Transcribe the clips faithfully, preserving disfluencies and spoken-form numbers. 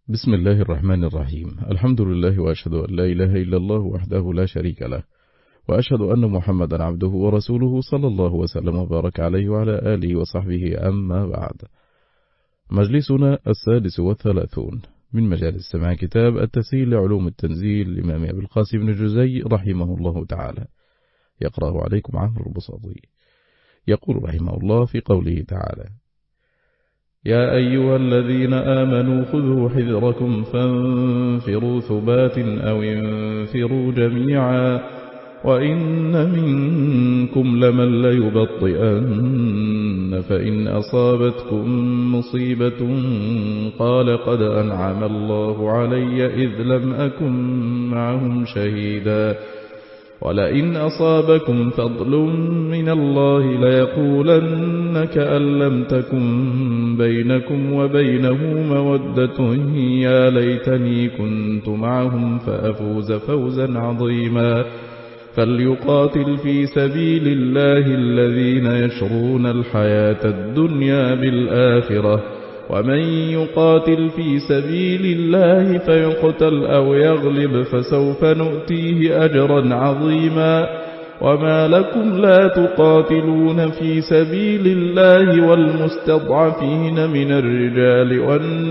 بسم الله الرحمن الرحيم. الحمد لله وأشهد أن لا إله إلا الله وحده لا شريك له، وأشهد أن محمدا عبده ورسوله صلى الله وسلم وبارك عليه وعلى آله وصحبه، أما بعد. مجلسنا السادس والثلاثون من مجالس سماع كتاب التسهيل لعلوم التنزيل للإمام أبي القاسم بن جزي رحمه الله تعالى، يقرأه عليكم عمرو البساطي. يقول رحمه الله في قوله تعالى: يا أيها الذين آمنوا خذوا حذركم فانفروا ثبات أو انفروا جميعا وإن منكم لمن ليبطئن فإن أصابتكم مصيبة قال قد أنعم الله علي إذ لم أكن معهم شهيدا ولئن أصابكم فضل من الله ليقولن كأن لم تكن بينكم وبينه مودة يا ليتني كنت معهم فأفوز فوزا عظيما. فليقاتل في سبيل الله الذين يشرون الحياة الدنيا بالآخرة ومن يقاتل في سبيل الله فيقتل أو يغلب فسوف نؤتيه أجرا عظيما. وما لكم لا تقاتلون في سبيل الله والمستضعفين من الرجال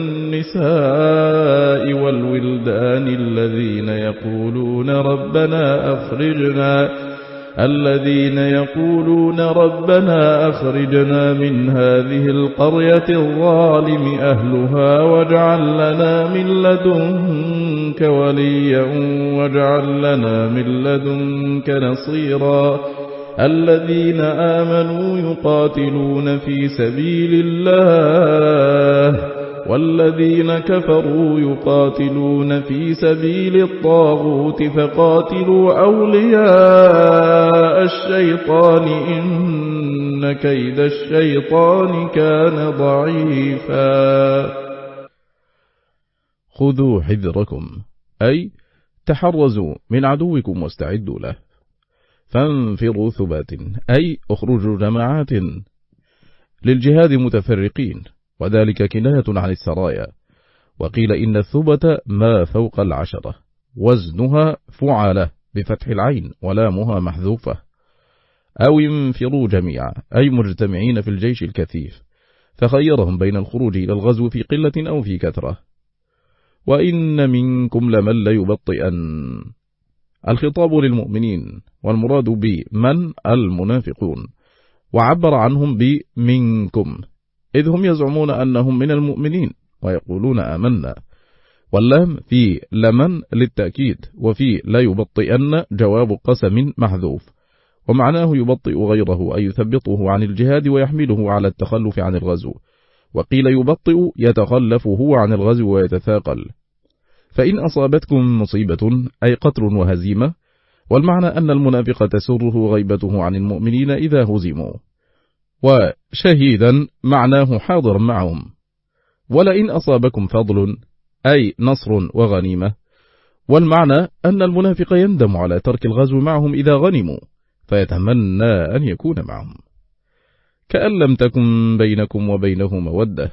والنساء والولدان الذين يقولون ربنا أخرجنا الذين يقولون ربنا أخرجنا من هذه القرية الظالم أهلها واجعل لنا من لدنك وليا واجعل لنا من لدنك نصيرا. الذين آمنوا يقاتلون في سبيل الله والذين كفروا يقاتلون في سبيل الطاغوت فقاتلوا أولياء الشيطان إن كيد الشيطان كان ضعيفا. خذوا حذركم أي تحرزوا من عدوكم واستعدوا له. فانفروا ثبات أي اخرجوا جماعات للجهاد متفرقين، وذلك كناية عن السرايا. وقيل إن الثبت ما فوق العشرة، وزنها فعالة بفتح العين ولامها محذوفة. أو انفروا جميعا أي مجتمعين في الجيش الكثيف، فخيرهم بين الخروج إلى الغزو في قلة أو في كثرة. وإن منكم لمن ليبطئن، الخطاب للمؤمنين والمراد بمن المنافقون، وعبر عنهم بمنكم إذ هم يزعمون أنهم من المؤمنين ويقولون آمنا. واللام في لمن للتأكيد، وفي لا يبطئن جواب قسم محذوف، ومعناه يبطئ غيره أي يثبطه عن الجهاد ويحمله على التخلف عن الغزو. وقيل يبطئ يتخلف هو عن الغزو ويتثاقل. فإن أصابتكم مصيبة أي قتل وهزيمة، والمعنى أن المنافق تسره غيبته عن المؤمنين إذا هزموا. وشهيدا معناه حاضر معهم. ولئن أصابكم فضل أي نصر وغنيمة، والمعنى أن المنافق يندم على ترك الغزو معهم إذا غنموا فيتمنى أن يكون معهم. كأن لم تكن بينكم وبينه مودة،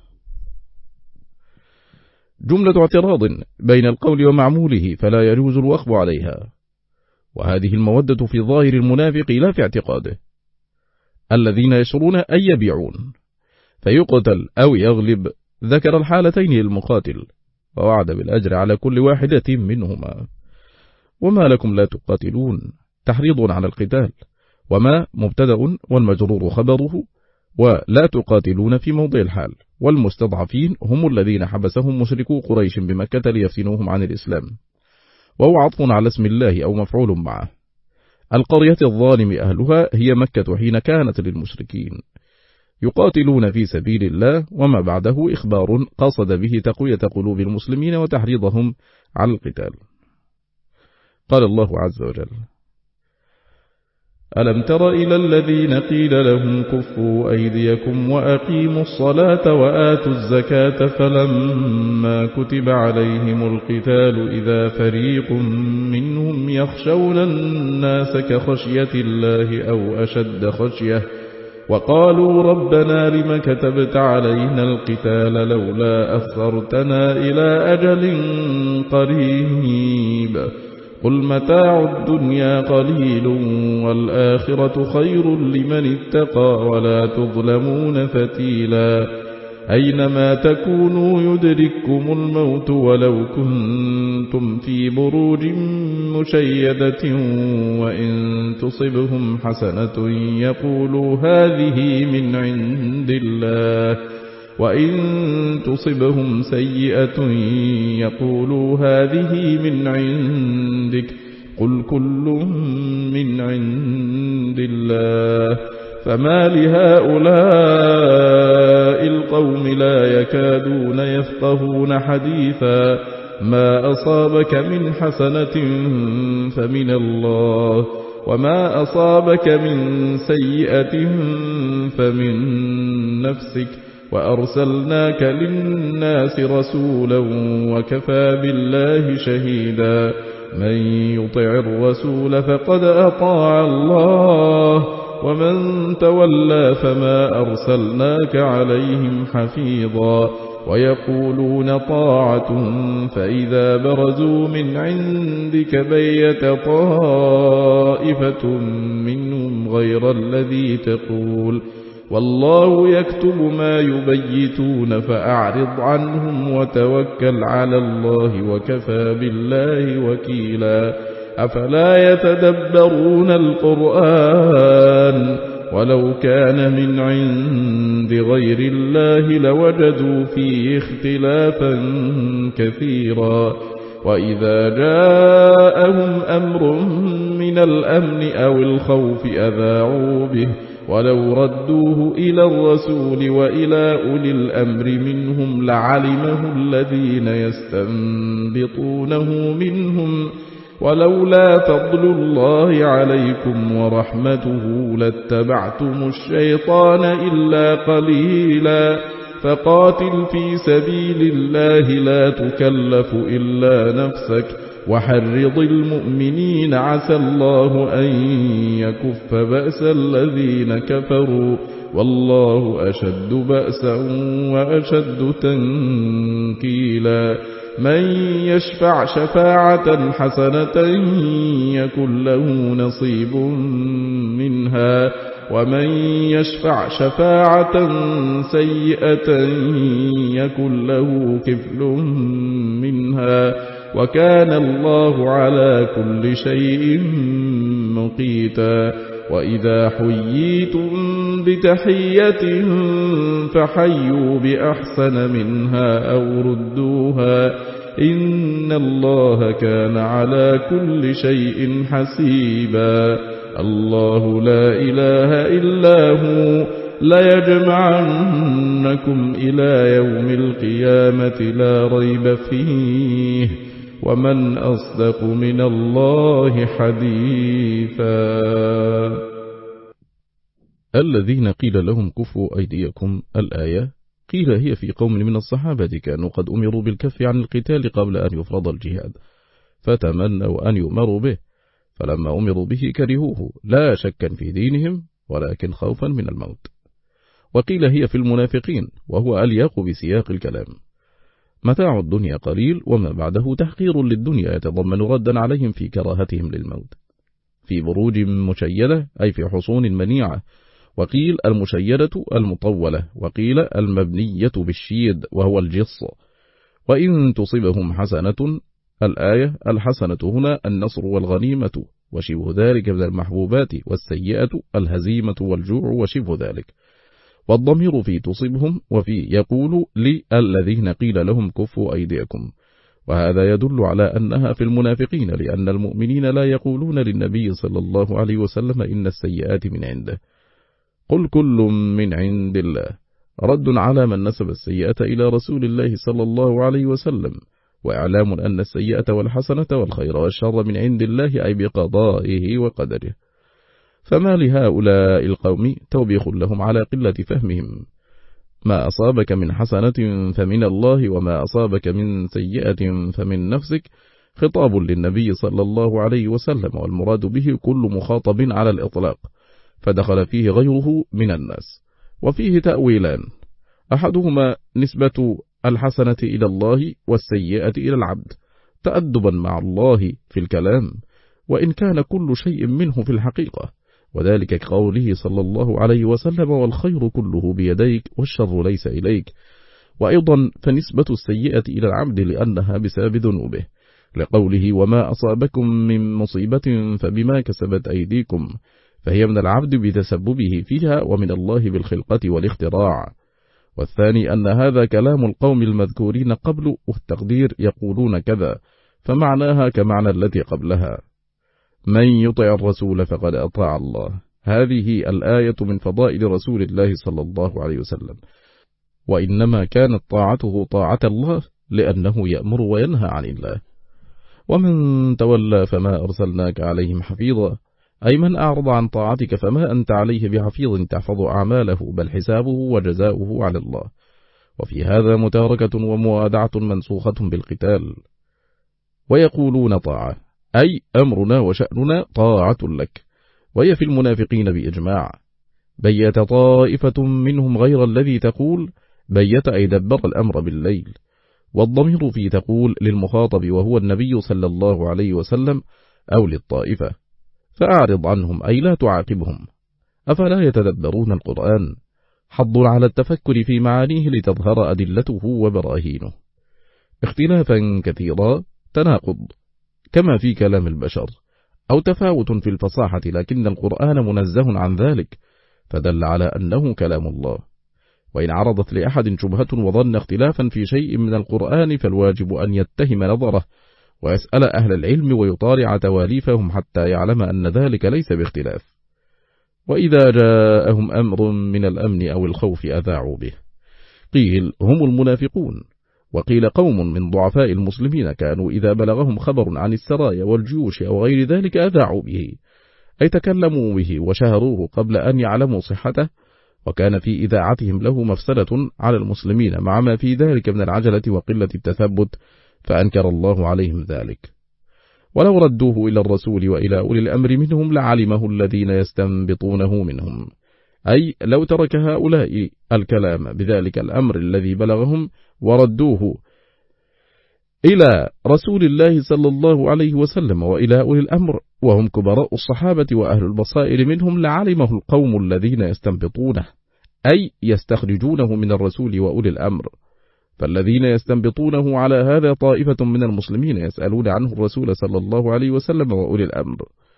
جملة اعتراض بين القول ومعموله فلا يجوز الوقف عليها. وهذه المودة في ظاهر المنافق لا في اعتقاده. الذين يشرون أي يبيعون، فيقتل أو يغلب ذكر الحالتين للمقاتل ووعد بالأجر على كل واحدة منهما. وما لكم لا تقاتلون تحريض على القتال، وما مبتدأ والمجرور خبره، ولا تقاتلون في موضع الحال. والمستضعفين هم الذين حبسهم مشركو قريش بمكة ليفتنوهم عن الإسلام، وهو عطف على اسم الله أو مفعول معه. القرية الظالم أهلها هي مكة حين كانت للمشركين. يقاتلون في سبيل الله، وما بعده إخبار قصد به تقوية قلوب المسلمين وتحريضهم على القتال. قال الله عز وجل: ألم تر إلى الذين قيل لهم كفوا أيديكم وأقيموا الصلاة وآتوا الزكاة فلما كتب عليهم القتال إذا فريق منهم يخشون الناس كخشية الله أو أشد خشية وقالوا ربنا لم كتبت علينا القتال لولا أخرتنا إلى أجل قريب قل متاع الدنيا قليل والآخرة خير لمن اتقى ولا تظلمون فتيلا أينما تكونوا يدرككم الموت ولو كنتم في بروج مشيدة وإن تصبهم حسنة يقولوا هذه من عند الله وإن تصبهم سيئة يقولوا هذه من عندك قل كل من عند الله فما لهؤلاء القوم لا يكادون يفقهون حديثا ما أصابك من حسنة فمن الله وما أصابك من سيئة فمن نفسك وأرسلناك للناس رسولا وكفى بالله شهيدا من يطع الرسول فقد أطاع الله ومن تولى فما أرسلناك عليهم حفيظا ويقولون طاعة فإذا برزوا من عندك بيت طائفة منهم غير الذي تقول والله يكتب ما يبيتون فأعرض عنهم وتوكل على الله وكفى بالله وكيلا أفلا يتدبرون القرآن ولو كان من عند غير الله لوجدوا فيه اختلافا كثيرا وإذا جاءهم أمر من الأمن أو الخوف أذاعوا به ولو ردوه إلى الرسول وإلى أولي الأمر منهم لعلمه الذين يستنبطونه منهم ولولا فضل الله عليكم ورحمته لاتبعتم الشيطان إلا قليلا فقاتل في سبيل الله لا تكلف إلا نفسك وحرض المؤمنين عسى الله أن يكف بأس الذين كفروا والله أشد بأسا وأشد تنكيلا من يشفع شفاعة حسنة يكن له نصيب منها ومن يشفع شفاعة سيئة يكن له كفل منها وكان الله على كل شيء مقيتا وإذا حييتم بتحية فحيوا بأحسن منها أو ردوها إن الله كان على كل شيء حسيبا الله لا إله إلا هو ليجمعنكم إلى يوم القيامة لا ريب فيه ومن أصدق من الله حديثا الذين قيل لهم كفوا أيديكم الآية قيل هي في قوم من الصحابة كانوا قد أمروا بالكف عن القتال قبل أن يفرض الجهاد فتمنوا أن يؤمروا به فلما أمروا به كرهوه لا شكا في دينهم ولكن خوفا من الموت. وقيل هي في المنافقين وهو أليق بسياق الكلام متاع الدنيا قليل وما بعده تحقير للدنيا يتضمن ردا عليهم في كراهتهم للموت في بروج مشيدة أي في حصون منيعة وقيل المشيدة المطولة وقيل المبنية بالشيد وهو الجص وإن تصبهم حسنة الآية الحسنة هنا النصر والغنيمة وشبه ذلك من المحبوبات والسيئة الهزيمة والجوع وشبه ذلك والضمير في تصبهم وفي يقول للذين قيل لهم كفوا أيديكم وهذا يدل على أنها في المنافقين لأن المؤمنين لا يقولون للنبي صلى الله عليه وسلم إن السيئات من عنده قل كل من عند الله رد على من نسب السيئة إلى رسول الله صلى الله عليه وسلم وإعلام أن السيئة والحسنة والخير والشر من عند الله أي بقضائه وقدره. فما لهؤلاء القوم توبيخ لهم على قلة فهمهم ما أصابك من حسنة فمن الله وما أصابك من سيئة فمن نفسك خطاب للنبي صلى الله عليه وسلم والمراد به كل مخاطب على الإطلاق فدخل فيه غيره من الناس. وفيه تأويلان: أحدهما نسبة الحسنة إلى الله والسيئة إلى العبد تأدبا مع الله في الكلام، وإن كان كل شيء منه في الحقيقة، وذلك كقوله صلى الله عليه وسلم: والخير كله بيديك والشر ليس إليك. وأيضا فنسبة السيئة إلى العبد لأنها بسبب ذنوبه، لقوله: وما أصابكم من مصيبة فبما كسبت أيديكم، فهي من العبد بتسببه فيها ومن الله بالخلقة والاختراع. والثاني أن هذا كلام القوم المذكورين قبل، والتقدير يقولون كذا، فمعناها كمعنى التي قبلها: من يطع الرسول فقد أطاع الله. هذه الآية من فضائل رسول الله صلى الله عليه وسلم، وإنما كانت طاعته طاعة الله لأنه يأمر وينهى عن الله. ومن تولى فما أرسلناك عليهم حفيظا، أي من أعرض عن طاعتك فما أنت عليه بحفيظ تحفظ أعماله، بل حسابه وجزاؤه على الله. وفي هذا متاركة وموادعة منسوخة بالقتال. ويقولون طاعة، أي أمرنا وشأننا طاعة لك، وهي في المنافقين بإجماع. بيت طائفة منهم غير الذي تقول، بيت أي دبر الأمر بالليل. والضمير في تقول للمخاطب وهو النبي صلى الله عليه وسلم أو للطائفة، فأعرض عنهم أي لا تعاقبهم. أفلا يتدبرون القرآن؟ حض على التفكر في معانيه لتظهر أدلته وبراهينه. اختلافا كثيرا، تناقض كما في كلام البشر، أو تفاوت في الفصاحة، لكن القرآن منزه عن ذلك، فدل على أنه كلام الله. وإن عرضت لأحد شبهة وظن اختلافا في شيء من القرآن، فالواجب أن يتهم نظره ويسأل أهل العلم ويطالع تواليفهم حتى يعلم أن ذلك ليس باختلاف. وإذا جاءهم أمر من الأمن أو الخوف أذاعوا به. قيل هم المنافقون، وقيل قوم من ضعفاء المسلمين كانوا إذا بلغهم خبر عن السرايا والجيوش أو غير ذلك أذاعوا به، أي تكلموا به وشهروه قبل أن يعلموا صحته، وكان في إذاعتهم له مفسدة على المسلمين مع ما في ذلك من العجلة وقلة التثبت، فأنكر الله عليهم ذلك. ولو ردوه إلى الرسول وإلى أولي الأمر منهم لعلمه الذين يستنبطونه منهم، أي لو ترك هؤلاء الكلام بذلك الأمر الذي بلغهم وردوه إلى رسول الله صلى الله عليه وسلم وإلى أولي الأمر وهم كبراء الصحابة وأهل البصائر منهم، لعلمه القوم الذين يستنبطونه، أي يستخرجونه من الرسول وأولي الأمر. فالذين يستنبطونه على هذا طائفة من المسلمين يسألون عنه الرسول صلى الله عليه وسلم وأولي الأمر.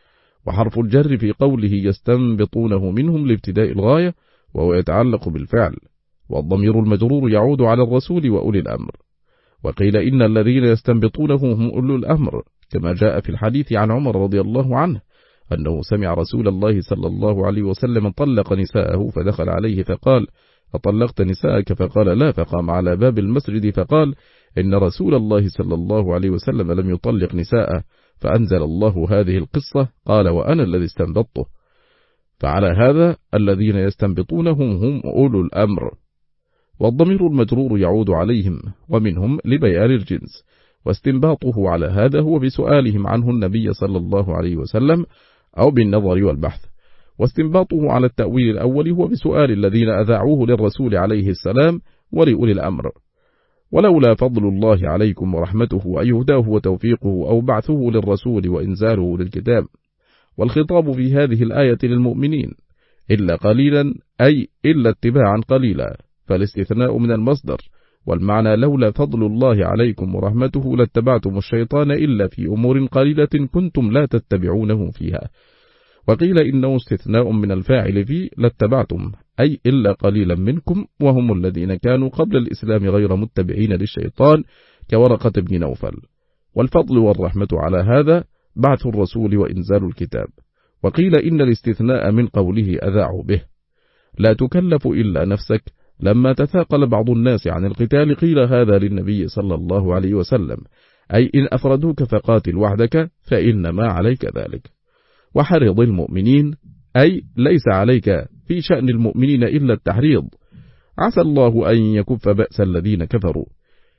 وحرف الجر في قوله يستنبطونه منهم لابتداء الغاية، وهو يتعلق بالفعل، والضمير المجرور يعود على الرسول وأولي الأمر. وقيل إن الذين يستنبطونه هم أولو الأمر، كما جاء في الحديث عن عمر رضي الله عنه أنه سمع رسول الله صلى الله عليه وسلم طلق نساءه، فدخل عليه فقال: أطلقت نساءك؟ فقال: لا. فقام على باب المسجد فقال: إن رسول الله صلى الله عليه وسلم لم يطلق نساءه، فأنزل الله هذه القصة، قال: وأنا الذي استنبطته. فعلى هذا الذين يستنبطونهم هم أولو الأمر. والضمير المجرور يعود عليهم ومنهم لبيان الجنس، واستنباطه على هذا هو بسؤالهم عنه النبي صلى الله عليه وسلم أو بالنظر والبحث، واستنباطه على التأويل الأول هو بسؤال الذين أذاعوه للرسول عليه السلام ولأولي الأمر. ولولا فضل الله عليكم ورحمته أي هداه وتوفيقه أو بعثه للرسول وإنزاله للكتاب. والخطاب في هذه الآية للمؤمنين إلا قليلا، أي إلا اتباعا قليلا، فالاستثناء من المصدر، والمعنى لولا فضل الله عليكم ورحمته لاتبعتم الشيطان إلا في أمور قليلة كنتم لا تتبعونه فيها. وقيل إنه استثناء من الفاعل فيه لاتبعتم، أي إلا قليلا منكم، وهم الذين كانوا قبل الإسلام غير متبعين للشيطان كورقة بن نوفل. والفضل والرحمة على هذا بعث الرسول وإنزال الكتاب. وقيل إن الاستثناء من قوله أذاعوا به، لا تكلف إلا نفسك. لما تثاقل بعض الناس عن القتال قيل هذا للنبي صلى الله عليه وسلم، أي إن أفردوك فقاتل وحدك فإنما عليك ذلك. وحرض المؤمنين، أي ليس عليك في شأن المؤمنين إلا التحريض، عسى الله أن يكف بأس الذين كفروا.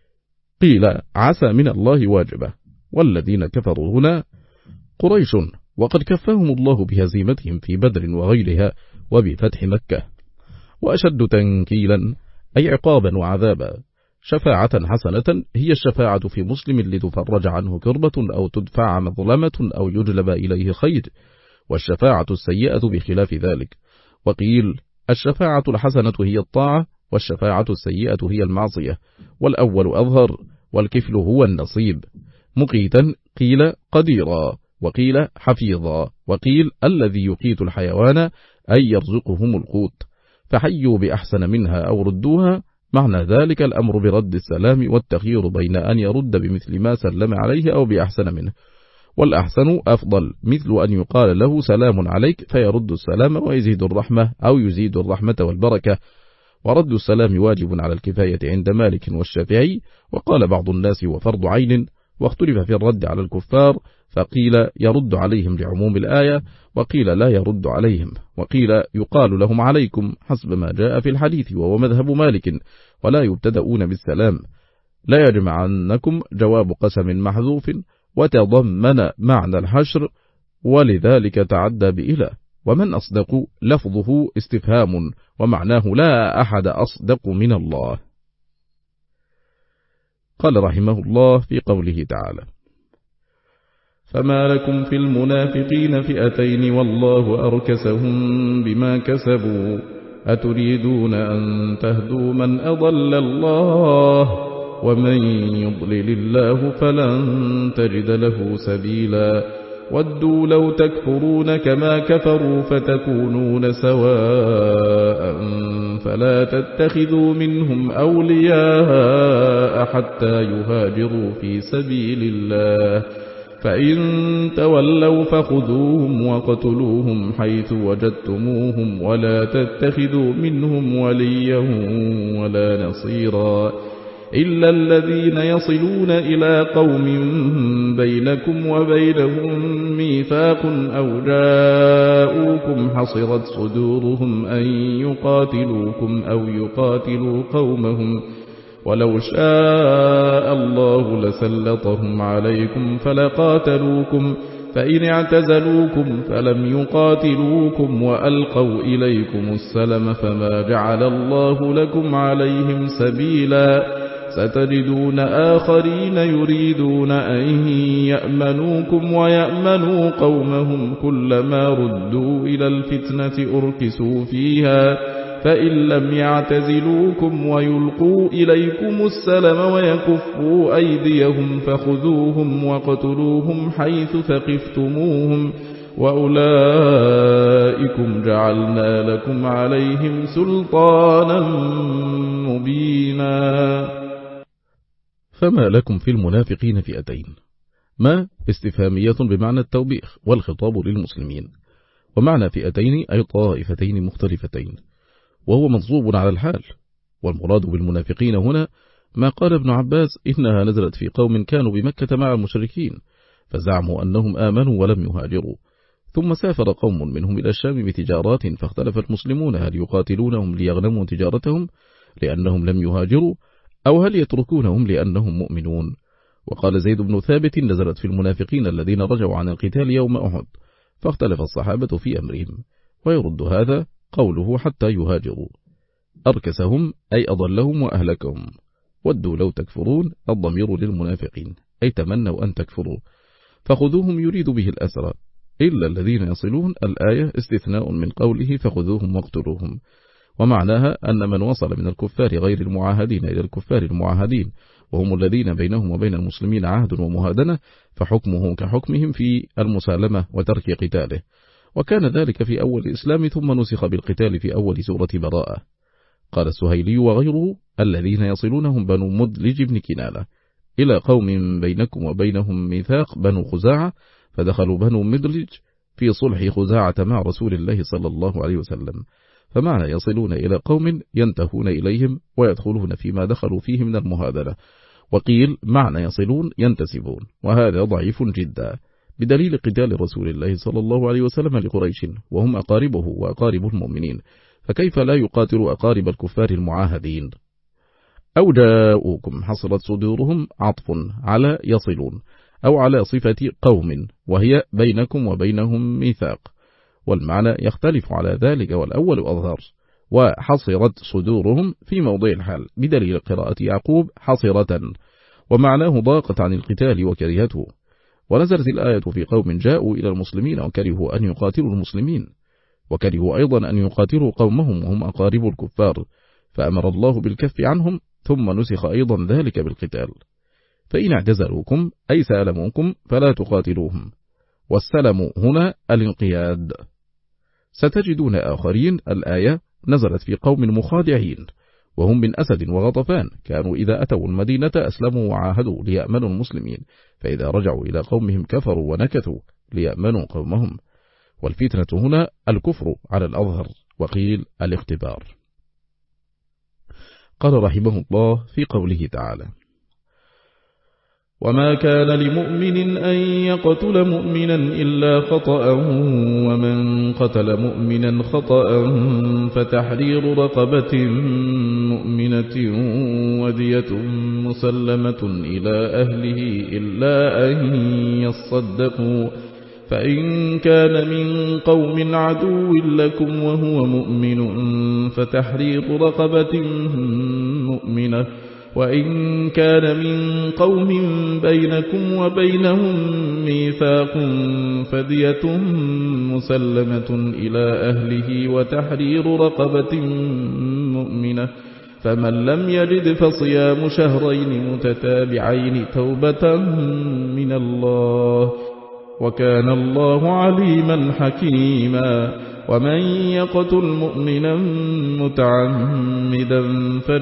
قيل عسى من الله واجبة، والذين كفروا هنا قريش وقد كفاهم الله بهزيمتهم في بدر وغيرها وبفتح مكة. وأشد تنكيلا أي عقابا وعذابا. شفاعة حسنة هي الشفاعة في مسلم لتفرج عنه كربة أو تدفع مظلمة أو يجلب إليه خير، والشفاعة السيئة بخلاف ذلك. وقيل الشفاعة الحسنة هي الطاعة، والشفاعة السيئة هي المعصية، والأول أظهر، والكفل هو النصيب. مقيتا قيل قديرا، وقيل حفيظا، وقيل الذي يقيت الحيوان أي يرزقهم القوت، فحيوا بأحسن منها أو ردوها. معنى ذلك الأمر برد السلام والتخيير بين أن يرد بمثل ما سلم عليه أو بأحسن منه، والأحسن أفضل، مثل أن يقال له سلام عليك فيرد السلام ويزيد الرحمة أو يزيد الرحمة والبركة. ورد السلام واجب على الكفاية عند مالك والشافعي، وقال بعض الناس وفرض عين، واختلف في الرد على الكفار، فقيل يرد عليهم لعموم الآية، وقيل لا يرد عليهم، وقيل يقال لهم عليكم حسب ما جاء في الحديث وهو مذهب مالك، ولا يبتدؤون بالسلام. لا يجمعنكم جواب قسم محذوف وتضمن معنى الحشر، ولذلك تعدى بإله. ومن أصدق لفظه استفهام، ومعناه لا أحد أصدق من الله. قال رحمه الله في قوله تعالى: فما لكم في المنافقين فئتين والله أركسهم بما كسبوا أتريدون أن تهدوا من أضل الله ومن يضلل الله فلن تجد له سبيلا ودوا لو تكفرون كما كفروا فتكونون سواء فلا تتخذوا منهم أولياء حتى يهاجروا في سبيل الله فإن تولوا فخذوهم وقتلوهم حيث وجدتموهم ولا تتخذوا منهم وليا ولا نصيرا إلا الذين يصلون إلى قوم بينكم وبينهم ميثاق أو جاءوكم حصرت صدورهم أن يقاتلوكم أو يقاتلوا قومهم ولو شاء الله لسلطهم عليكم فلقاتلوكم فإن اعتزلوكم فلم يقاتلوكم وألقوا إليكم السلم فما جعل الله لكم عليهم سبيلا ستجدون آخرين يريدون أن يأمنوكم ويأمنوا قومهم كلما ردوا إلى الفتنة أركسوا فيها فإن لم يعتزلوكم ويلقوا إليكم السلم ويكفوا أيديهم فخذوهم وقتلوهم حيث ثقفتموهم وأولئكم جعلنا لكم عليهم سلطانا مبينا. فما لكم في المنافقين فئتين. ما استفهامية بمعنى التوبيخ والخطاب للمسلمين، ومعنى فئتين أي طائفتين مختلفتين، وهو منصوب على الحال. والمراد بالمنافقين هنا ما قال ابن عباس إنها نزلت في قوم كانوا بمكة مع المشركين فزعموا أنهم آمنوا ولم يهاجروا، ثم سافر قوم منهم إلى الشام بتجارات فاختلف المسلمون هل يقاتلونهم ليغنموا تجارتهم لأنهم لم يهاجروا أو هل يتركونهم لأنهم مؤمنون. وقال زيد بن ثابت نزلت في المنافقين الذين رجعوا عن القتال يوم أحد فاختلف الصحابة في أمرهم، ويرد هذا قوله حتى يهاجروا. أركسهم أي أضلهم وأهلكهم. ودوا لو تكفرون الضمير للمنافقين أي تمنوا أن تكفروا، فخذوهم يريد به الأسرى إلا الذين يصلون. الآية استثناء من قوله فخذوهم واقتلوهم، ومعناها أن من وصل من الكفار غير المعاهدين إلى الكفار المعاهدين وهم الذين بينهم وبين المسلمين عهد ومهادنة فحكمه كحكمهم في المسالمة وترك قتاله، وكان ذلك في أول الإسلام ثم نسخ بالقتال في أول سورة براءة. قال السهيلي وغيره الذين يصلونهم بنو مدلج بن كنانة إلى قوم بينكم وبينهم ميثاق بنو خزاعة فدخلوا بنو مدلج في صلح خزاعة مع رسول الله صلى الله عليه وسلم، فمعنى يصلون إلى قوم ينتهون إليهم ويدخلون فيما دخلوا فيه من المهادنة. وقيل معنى يصلون ينتسبون، وهذا ضعيف جدا بدليل قتال رسول الله صلى الله عليه وسلم لقريش وهم أقاربه وأقارب المؤمنين، فكيف لا يقاتل أقارب الكفار المعاهدين. أو جاءوكم حصلت صدورهم عطف على يصلون أو على صفة قوم، وهي بينكم وبينهم ميثاق، والمعنى يختلف على ذلك، والأول أظهر. وحصرت صدورهم في موضع الحال بدليل قراءة يعقوب حصرة، ومعناه ضاقت عن القتال وكرهته. ونزلت الآية في قوم جاءوا إلى المسلمين وكرهوا أن يقاتلوا المسلمين، وكرهوا أيضا أن يقاتلوا قومهم وهم أقارب الكفار، فأمر الله بالكف عنهم، ثم نسخ أيضا ذلك بالقتال. فإن اعتزلوكم أي سالموكم فلا تقاتلوهم، والسلم هنا الانقياد. ستجدون آخرين الآية نزلت في قوم مخادعين، وهم من أسد وغطفان، كانوا إذا أتوا المدينة أسلموا وعاهدوا ليأمنوا المسلمين، فإذا رجعوا إلى قومهم كفروا ونكثوا ليأمنوا قومهم. والفتنة هنا الكفر على الأظهر، وقيل الاختبار. قال رحمه الله في قوله تعالى: وما كان لمؤمن أن يقتل مؤمنا إلا خطأ، ومن قتل مؤمنا خطأ فتحرير رقبة مؤمنة ودية مسلمة إلى أهله إلا أن يصدقوا، فإن كان من قوم عدو لكم وهو مؤمن فتحرير رقبة مؤمنة، وإن كان من قوم بينكم وبينهم ميثاق فدية مسلمة إلى أهله وتحرير رقبة مؤمنة، فمن لم يجد فصيام شهرين متتابعين توبة من الله، وكان الله عليما حكيما. ومن يقتل مؤمنا متعمدا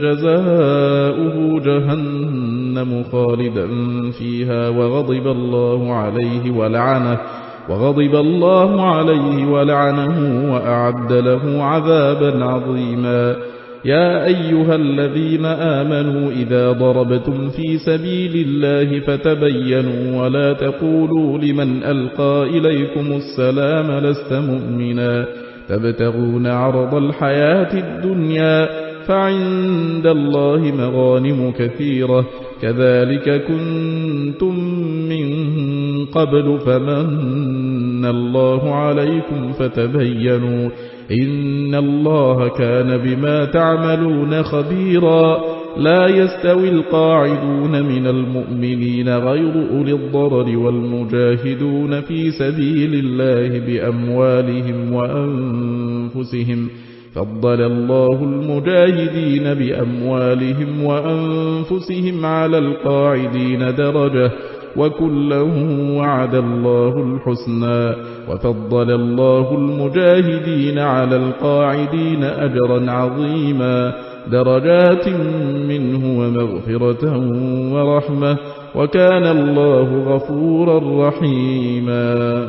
فجزاؤه جهنم خالدا فيها وغضب الله عليه ولعنه وغضب الله عليه ولعنه وأعد له عذابا عظيما. يا أيها الذين آمنوا إذا ضربتم في سبيل الله فتبينوا ولا تقولوا لمن ألقى إليكم السلام لست مؤمنا تبتغون عرض الحياة الدنيا فعند الله مغانم كثيرة كذلك كنتم من قبل فمن الله عليكم فتبينوا إن الله كان بما تعملون خبيرا. لا يستوي القاعدون من المؤمنين غير أولي الضرر والمجاهدون في سبيل الله بأموالهم وأنفسهم فضل الله المجاهدين بأموالهم وأنفسهم على القاعدين درجة وكلا وعد الله الحسنى وفضل الله المجاهدين على القاعدين أجرا عظيما درجات منه ومغفرة ورحمة وكان الله غفورا رحيما.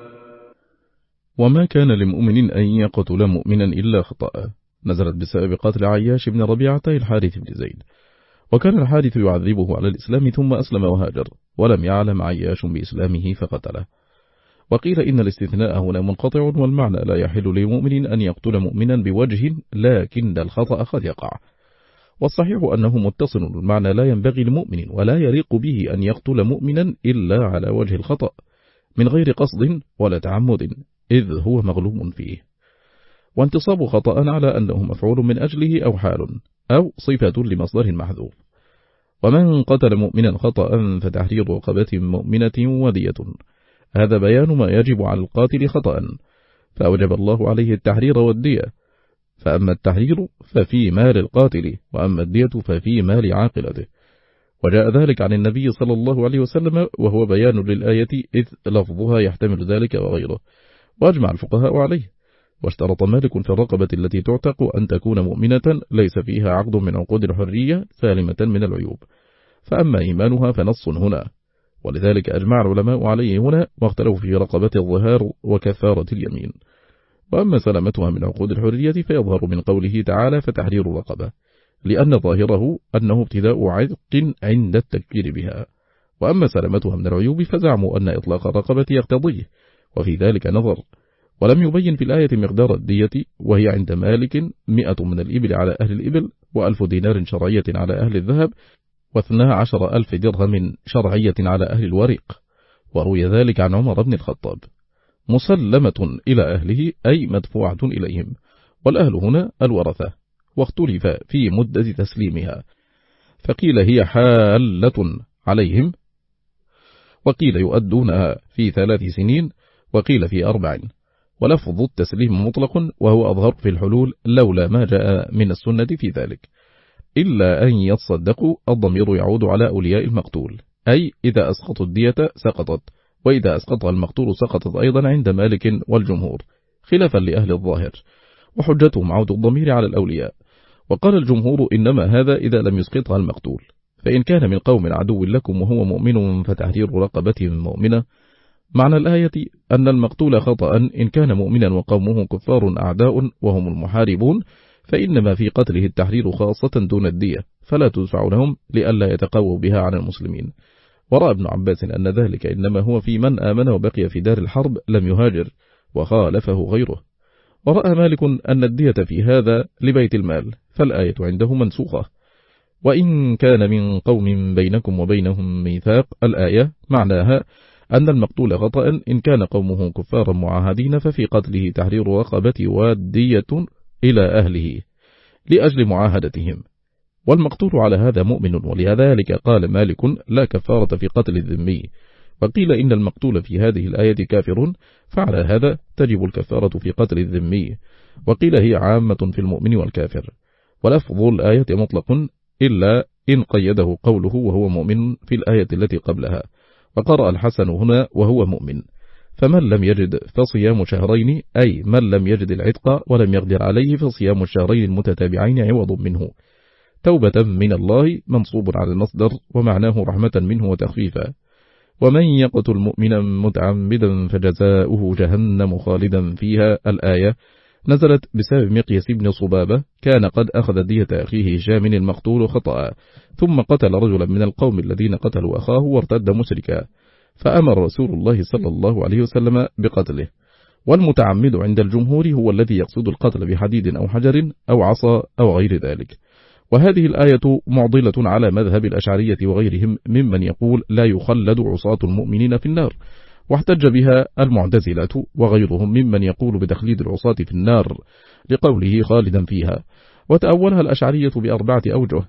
وما كان لمؤمن أن يقتل مؤمنا إلا خطأ نزلت بسبب قتل عياش بن ربيعة الحارث بن زيد، وكان الحارث يعذبه على الإسلام ثم أسلم وهاجر ولم يعلم عياش بإسلامه فقتله. وقيل إن الاستثناء هنا منقطع والمعنى لا يحل لمؤمن أن يقتل مؤمنا بوجه لكن الخطأ قد يقع، والصحيح أنه متصل المعنى لا ينبغي لمؤمن ولا يليق به أن يقتل مؤمنا إلا على وجه الخطأ من غير قصد ولا تعمد إذ هو مغلوب فيه، وانتصاب خطأ على أنه مفعول من أجله أو حال أو صفة لمصدر محذوف. ومن قتل مؤمنا خطأ فتحرير رقبة مؤمنة ودية، هذا بيان ما يجب على القاتل خطأ فأوجب الله عليه التحرير والدية، فأما التحرير ففي مال القاتل وأما الدية ففي مال عاقلته، وجاء ذلك عن النبي صلى الله عليه وسلم وهو بيان للآية إذ لفظها يحتمل ذلك وغيره، وأجمع الفقهاء عليه. واشترط مالك في الرقبة التي تعتق أن تكون مؤمنة ليس فيها عقد من عقود الحرية سالمة من العيوب، فأما إيمانها فنص هنا، ولذلك أجمع العلماء عليه هنا واختلفوا في رقبة الظهار وكفارة اليمين. وأما سلامتها من عقود الحرية فيظهر من قوله تعالى فتحرير رقبة، لأن ظاهره أنه ابتداء عتق عند التكفير بها. وأما سلامتها من العيوب فزعموا أن إطلاق الرقبة يقتضيه، وفي ذلك نظر، ولم يبين في الآية مقدار الدية، وهي عند مالك مئة من الإبل على أهل الإبل وألف دينار شرعية على أهل الذهب، واثنى عشر ألف درهم شرعية على أهل الوريق، وروي ذلك عن عمر بن الخطاب. مسلمة إلى أهله أي مدفوعة إليهم، والأهل هنا الورثة، واختلف في مدة تسليمها، فقيل هي حالة عليهم، وقيل يؤدونها في ثلاث سنين، وقيل في أربع، ولفظ التسليم مطلق وهو أظهر في الحلول لولا ما جاء من السنة في ذلك، إلا أن يتصدقوا. الضمير يعود على أولياء المقتول، أي إذا أسقطوا الدية سقطت، وإذا أسقطها المقتول سقطت أيضا عند مالك والجمهور، خلافا لأهل الظاهر، وحجتهم عود الضمير على الأولياء. وقال الجمهور إنما هذا إذا لم يسقطها المقتول، فإن كان من قوم عدو لكم وهو مؤمن فتحرير رقبة مؤمنة. معنى الآية أن المقتول خطأ إن كان مؤمنا وقومه كفار أعداء وهم المحاربون، فإنما في قتله التحرير خاصة دون الدية، فلا تدفع لهم لئلا يتقووا بها على المسلمين. ورأى ابن عباس أن ذلك إنما هو في من آمن وبقي في دار الحرب لم يهاجر، وخالفه غيره. ورأى مالك أن الدية في هذا لبيت المال، فالآية عنده منسوخة. وإن كان من قوم بينكم وبينهم ميثاق، الآية معناها أن المقتول خطأ إن كان قومه كفارا معاهدين، ففي قتله تحرير رقبة والدية إلى أهله لأجل معاهدتهم، والمقتول على هذا مؤمن، ولذلك قال مالك لا كفارة في قتل الذمي. وقيل إن المقتول في هذه الآية كافر، فعلى هذا تجب الكفارة في قتل الذمي. وقيل هي عامة في المؤمن والكافر، ولفظ الآية مطلق إلا إن قيده قوله وهو مؤمن في الآية التي قبلها. وقرأ الحسن هنا وهو مؤمن. فمن لم يجد فصيام شهرين، أي من لم يجد العتق ولم يقدر عليه فصيام الشهرين المتتابعين عوض منه، توبة من الله منصوب على المصدر، ومعناه رحمة منه وتخفيفا. ومن يقتل مؤمنا متعمدا فجزاؤه جهنم خالدا فيها، الآية نزلت بسبب مقيس بن صبابة، كان قد أخذ دية أخيه هشام المقتول خطأ، ثم قتل رجلا من القوم الذين قتلوا أخاه وارتد مشركا، فأمر رسول الله صلى الله عليه وسلم بقتله. والمتعمد عند الجمهور هو الذي يقصد القتل بحديد أو حجر أو عصا أو غير ذلك. وهذه الآية معضلة على مذهب الأشعرية وغيرهم ممن يقول لا يخلد عصاة المؤمنين في النار، واحتج بها المعتزلة وغيرهم ممن يقول بتخليد العصاة في النار لقوله خالدا فيها. وتأولها الأشعرية بأربعة أوجه،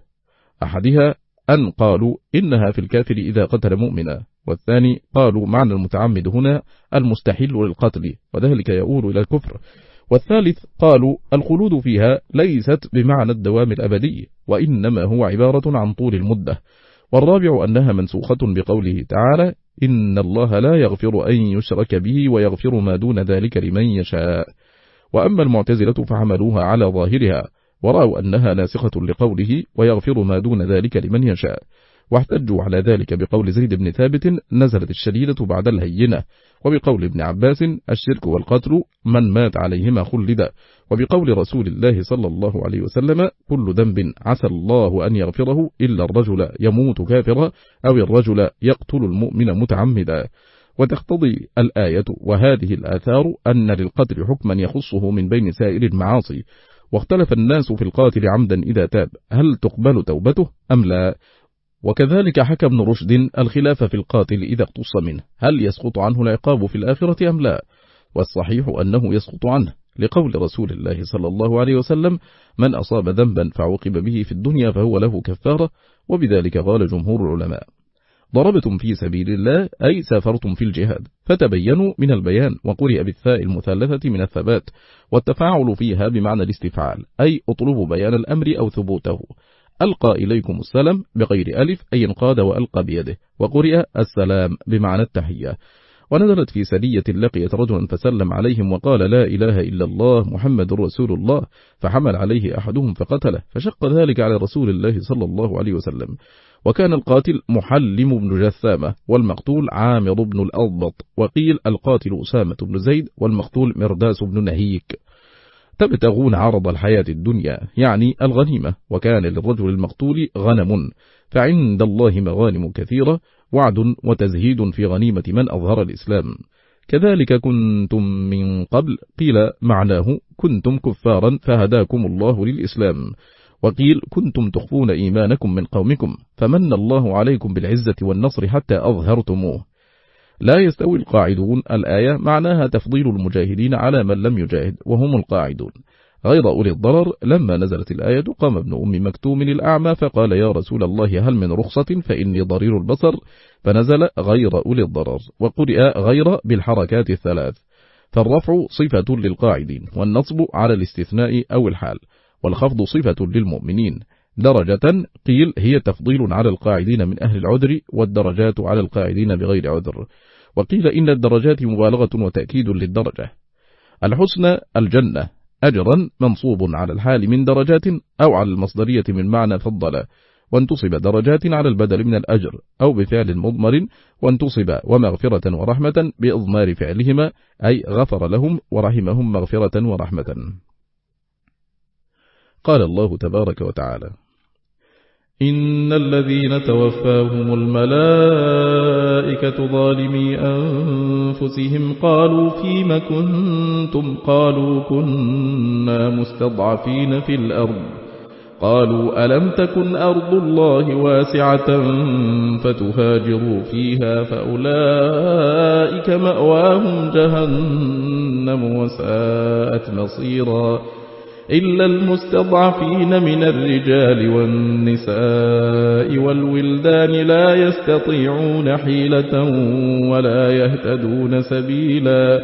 أحدها أن قالوا إنها في الكافر إذا قتل مؤمنا، والثاني قالوا معنى المتعمد هنا المستحيل للقتل، وذلك يؤول إلى الكفر، والثالث قالوا الخلود فيها ليست بمعنى الدوام الأبدي، وإنما هو عبارة عن طول المدة، والرابع أنها منسوخة بقوله تعالى إن الله لا يغفر أن يشرك به ويغفر ما دون ذلك لمن يشاء. وأما المعتزلة فحملوها على ظاهرها، ورأوا أنها ناسخة لقوله ويغفر ما دون ذلك لمن يشاء، واحتجوا على ذلك بقول زيد بن ثابت نزلت الشديدة بعد الهينة، وبقول ابن عباس الشرك والقتل من مات عليهما خلد، وبقول رسول الله صلى الله عليه وسلم كل ذنب عسى الله أن يغفره إلا الرجل يموت كافرا أو الرجل يقتل المؤمن متعمدا. وتقتضي الآية وهذه الآثار أن للقتل حكما يخصه من بين سائر المعاصي، واختلف الناس في القاتل عمدا إذا تاب هل تقبل توبته أم لا. وكذلك حكى ابن رشد الخلاف في القاتل إذا اقتص منه هل يسقط عنه العقاب في الآخرة أم لا، والصحيح أنه يسقط عنه لقول رسول الله صلى الله عليه وسلم من أصاب ذنبا فعوقب به في الدنيا فهو له كفارة، وبذلك قال جمهور العلماء. ضربتم في سبيل الله أي سافرتم في الجهاد، فتبينوا من البيان، وقرئ بالثاء المثلثة من الثبات، والتفاعل فيها بمعنى الاستفعال أي اطلبوا بيان الأمر أو ثبوته. ألقى إليكم السلام بغير ألف أي انقاد وألقى بيده، وقرئ السلام بمعنى التحية. ونزلت في سرية لقيت رجلا فسلم عليهم وقال لا إله إلا الله محمد رسول الله، فحمل عليه أحدهم فقتله، فشق ذلك على رسول الله صلى الله عليه وسلم. وكان القاتل محلم بن جثامة، والمقتول عامر بن الأضبط، وقيل القاتل أسامة بن زيد، والمقتول مرداس بن نهيك. تبتغون عرض الحياة الدنيا يعني الغنيمة، وكان للرجل المقتول غنم، فعند الله مغانم كثيرة، وعد وتزهيد في غنيمة من أظهر الإسلام. كذلك كنتم من قبل، قيل معناه كنتم كفارا فهداكم الله للإسلام. وقيل كنتم تخفون إيمانكم من قومكم فمن الله عليكم بالعزة والنصر حتى أظهرتموه. لا يستوي القاعدون الآية معناها تفضيل المجاهدين على من لم يجاهد وهم القاعدون غير أولي الضرر. لما نزلت الآية قام ابن أم مكتوم الأعمى فقال يا رسول الله هل من رخصة فإني ضرير البصر، فنزل غير أولي الضرر، وقرئ غير بالحركات الثلاث، فالرفع صفة للقاعدين والنصب على الاستثناء أو الحال، والخفض صفة للمؤمنين. درجة قيل هي تفضيل على القاعدين من أهل العذر، والدرجات على القاعدين بغير عذر، وقيل إن الدرجات مبالغة وتأكيد للدرجة. الحسنى الجنة أجرا منصوب على الحال من درجات أو على المصدرية من معنى فضل، وانتصب درجات على البدل من الأجر أو بفعل مضمر، وانتصب ومغفرة ورحمة بإضمار فعلهما أي غفر لهم ورحمهم مغفرة ورحمة. قال الله تبارك وتعالى إن الذين توفاهم الملائكة ظالمي أنفسهم قالوا فيم كنتم قالوا كنا مستضعفين في الأرض قالوا ألم تكن أرض الله واسعة فتهاجروا فيها فأولئك مأواهم جهنم وساءت مصيرا إلا المستضعفين من الرجال والنساء والولدان لا يستطيعون حيلة ولا يهتدون سبيلا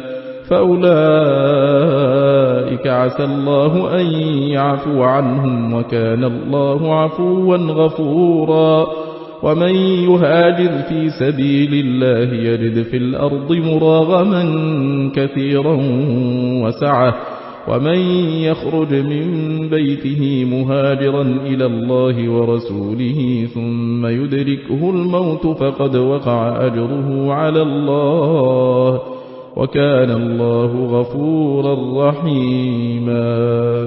فأولئك عسى الله أن يعفو عنهم وكان الله عفوا غفورا. ومن يهاجر في سبيل الله يجد في الأرض مراغما كثيرا وسعة ومن يخرج من بيته مهاجرا إلى الله ورسوله ثم يدركه الموت فقد وقع أجره على الله وكان الله غفورا رحيما.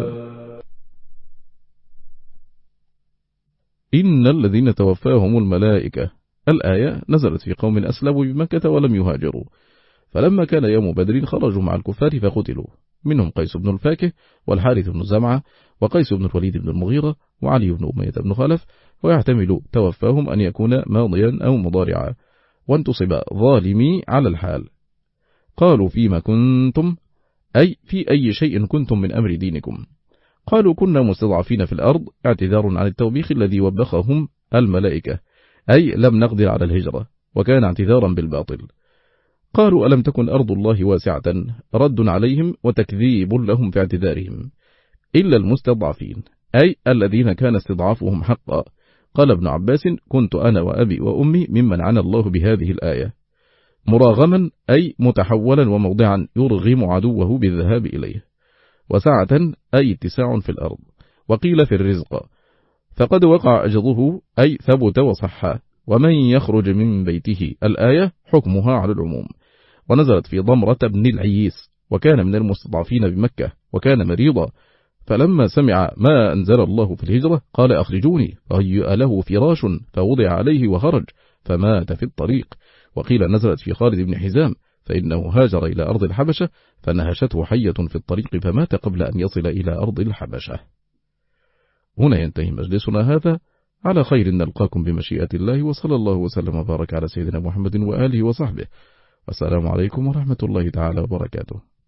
إن الذين توفاهم الملائكة الآية نزلت في قوم أسلموا بمكة ولم يهاجروا، فلما كان يوم بدر خرجوا مع الكفار فقتلوا، منهم قيس بن الفاكه والحارث بن زمعة وقيس بن الوليد بن المغيرة وعلي بن أمية بن خلف، ويحتمل توفاهم أن يكون ماضيا أو مضارعا، وانتصب ظالمي على الحال. قالوا فيما كنتم أي في أي شيء كنتم من أمر دينكم. قالوا كنا مستضعفين في الأرض اعتذار عن التوبيخ الذي وبخهم الملائكة، أي لم نقدر على الهجرة، وكان اعتذارا بالباطل. قالوا ألم تكن أرض الله واسعة رد عليهم وتكذيب لهم في اعتذارهم. إلا المستضعفين أي الذين كان استضعافهم حقا. قال ابن عباس كنت أنا وأبي وأمي ممن عنى الله بهذه الآية. مراغما أي متحولا وموضعا يرغم عدوه بالذهاب إليه. وسعة أي اتساع في الأرض. وقيل في الرزق فقد وقع أجره أي ثبت وصح. ومن يخرج من بيته الآية حكمها على العموم، ونزلت في ضمرة بن العييس وكان من المستضعفين بمكة وكان مريضا، فلما سمع ما أنزل الله في الهجرة قال أخرجوني، فهيأ له فراش فوضع عليه وخرج فمات في الطريق. وقيل نزلت في خالد بن حزام فإنه هاجر إلى أرض الحبشة فنهشته حية في الطريق فمات قبل أن يصل إلى أرض الحبشة. هنا ينتهي مجلسنا هذا، على خير نلقاكم بمشيئة الله، وصلى الله وسلم وبارك على سيدنا محمد وآله وصحبه، والسلام عليكم ورحمة الله تعالى وبركاته.